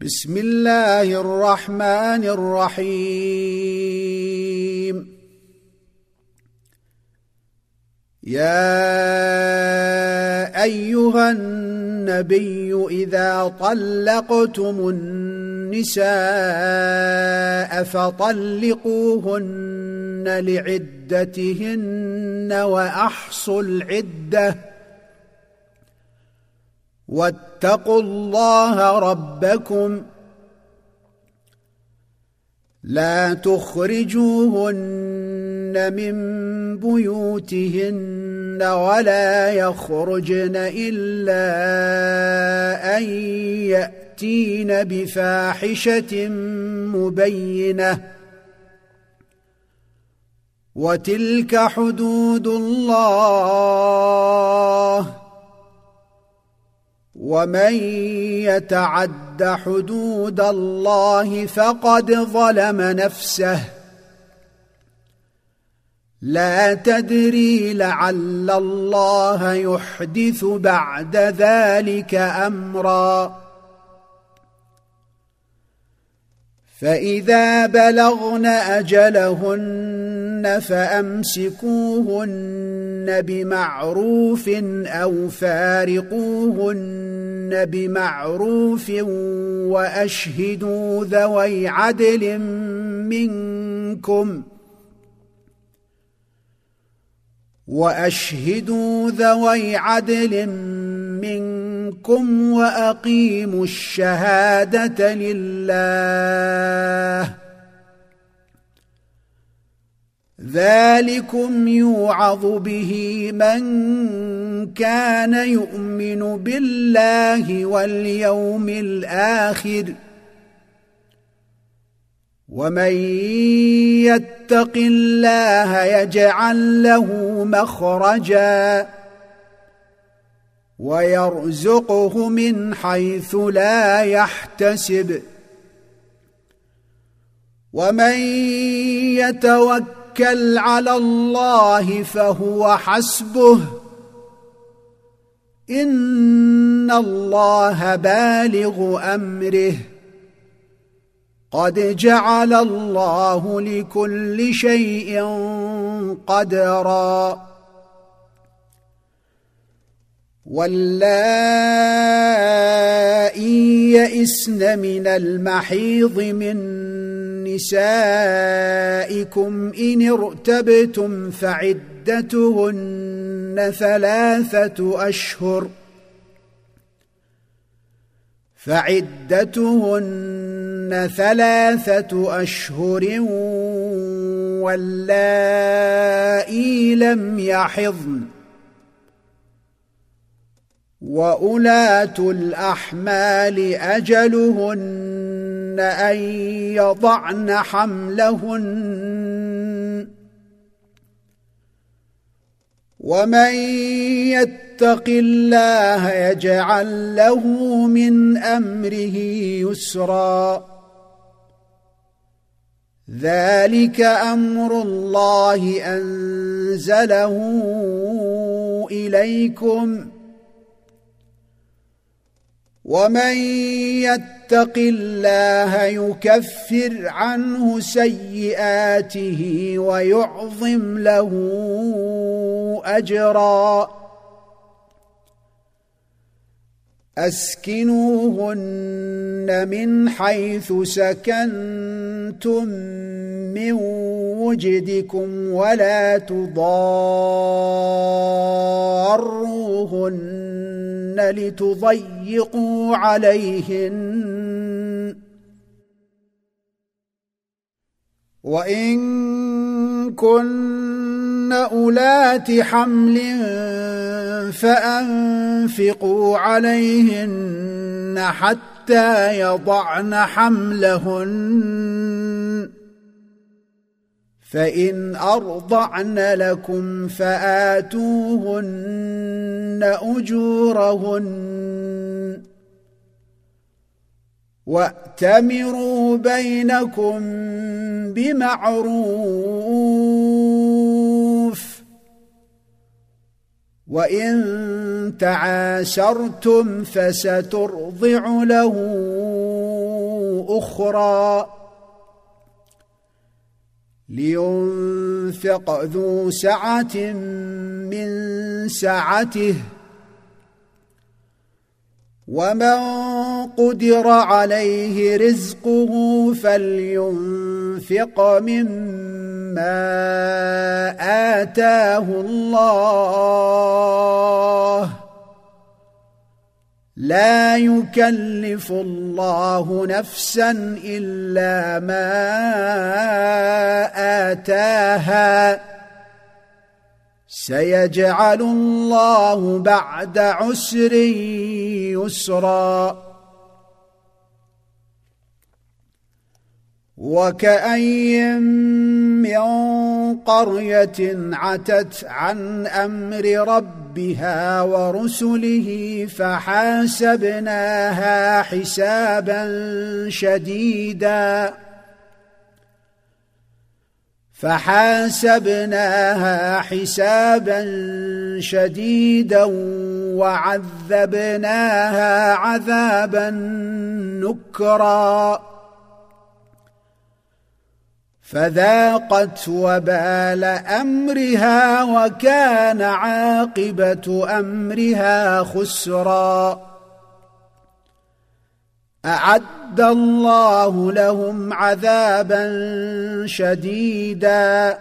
بسم الله الرحمن الرحيم. يا أيها النبي إذا طلقتم النساء فطلقوهن لعدتهن وأحصوا العدة واتقوا الله ربكم لا تخرجوهن من بيوتهن ولا يخرجن إلا أن يأتين بفاحشة مبينة وتلك حدود الله ومن يتعد حدود الله فقد ظلم نفسه لا تدري لعل الله يحدث بعد ذلك أمرا. فإذا بلغن أجلهن فأمسكوهن بمعروف أو فارقوهن بمعروف وأشهدوا ذوي عدل منكم وأقيموا الشهادة لله ذلكم يوعظ به من كان يؤمن بالله واليوم الآخر ومن يتق الله يجعل له مخرجا ويرزقه من حيث لا يحتسب ومن يتوكل على الله فهو حسبه إن الله بالغ أمره قد جعل الله لكل شيء قدرا. واللائي يئسن من المحيض من نسائكم إن ارتبتم فعدتهن ثلاثة أشهر واللائي لم يحضن وأولاة الأحمال أجلهن أن يضعن حملهن ومن يتق الله يجعل له من أمره يسرا ذلك أمر الله أنزله إليكم ومن يتق الله يكفر عنه سيئاته ويعظم له أجرا. أسكنوهن من حيث سكنتم من وجدكم ولا تضاروهن لتضيقوا عليهن وإن كن أولات حمل فأنفقوا عليهن حتى يضعن حملهن فإن أرضعن لكم فآتوهن أجورهن وأتمروا بينكم بمعروف وإن تعاسرتم فسترضع له أخرى لينفق ذو سعة من سعته ومن قدر عليه رزقه فلينفق مما آتاه الله لا يكلف الله نفسا إلا ما آتاها سيجعل الله بعد عسر يسرا وكأي من قرية عتت عن أمر ربها ورسله فحاسبناها حسابا شديدا وعذبناها عذابا نكرا فذاقت وبال أمرها وكان عاقبة أمرها خسرا أعد الله لهم عذابا شديدا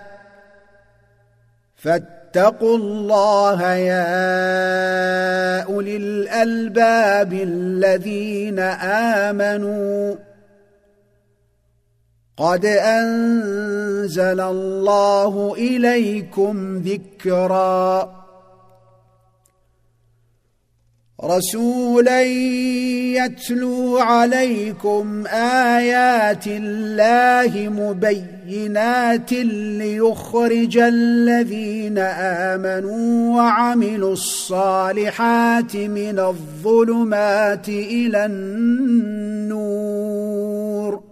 فاتقوا الله يا أولي الألباب الذين آمنوا قد أنزل الله إليكم ذكرا رسولا يتلو عليكم آيات الله مبينات ليخرج الذين آمنوا وعملوا الصالحات من الظلمات إلى النور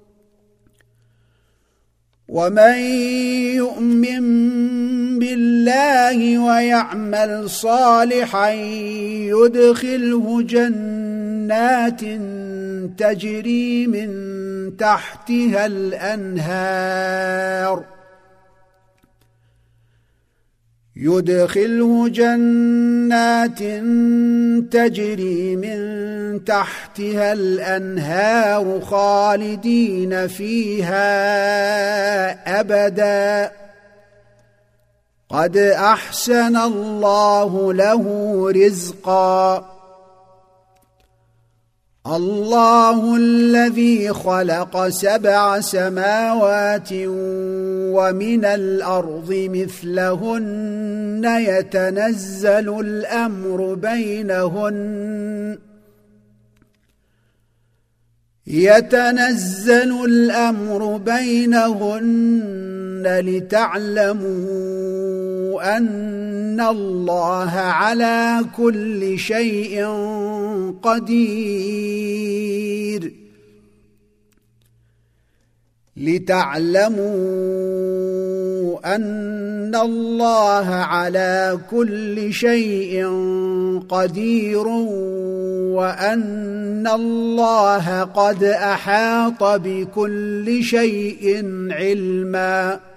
ومن يؤمن بالله ويعمل صالحا يدخله جنات تجري من تحتها الأنهار خالدين فيها أبدا قد أحسن الله له رزقا الله الذي خلق 7 سماوات ومن الأرض مثلهن يتنزل الأمر بينهن لتعلموا أن الله على كل شيء قدير وأن الله قد أحاط بكل شيء علما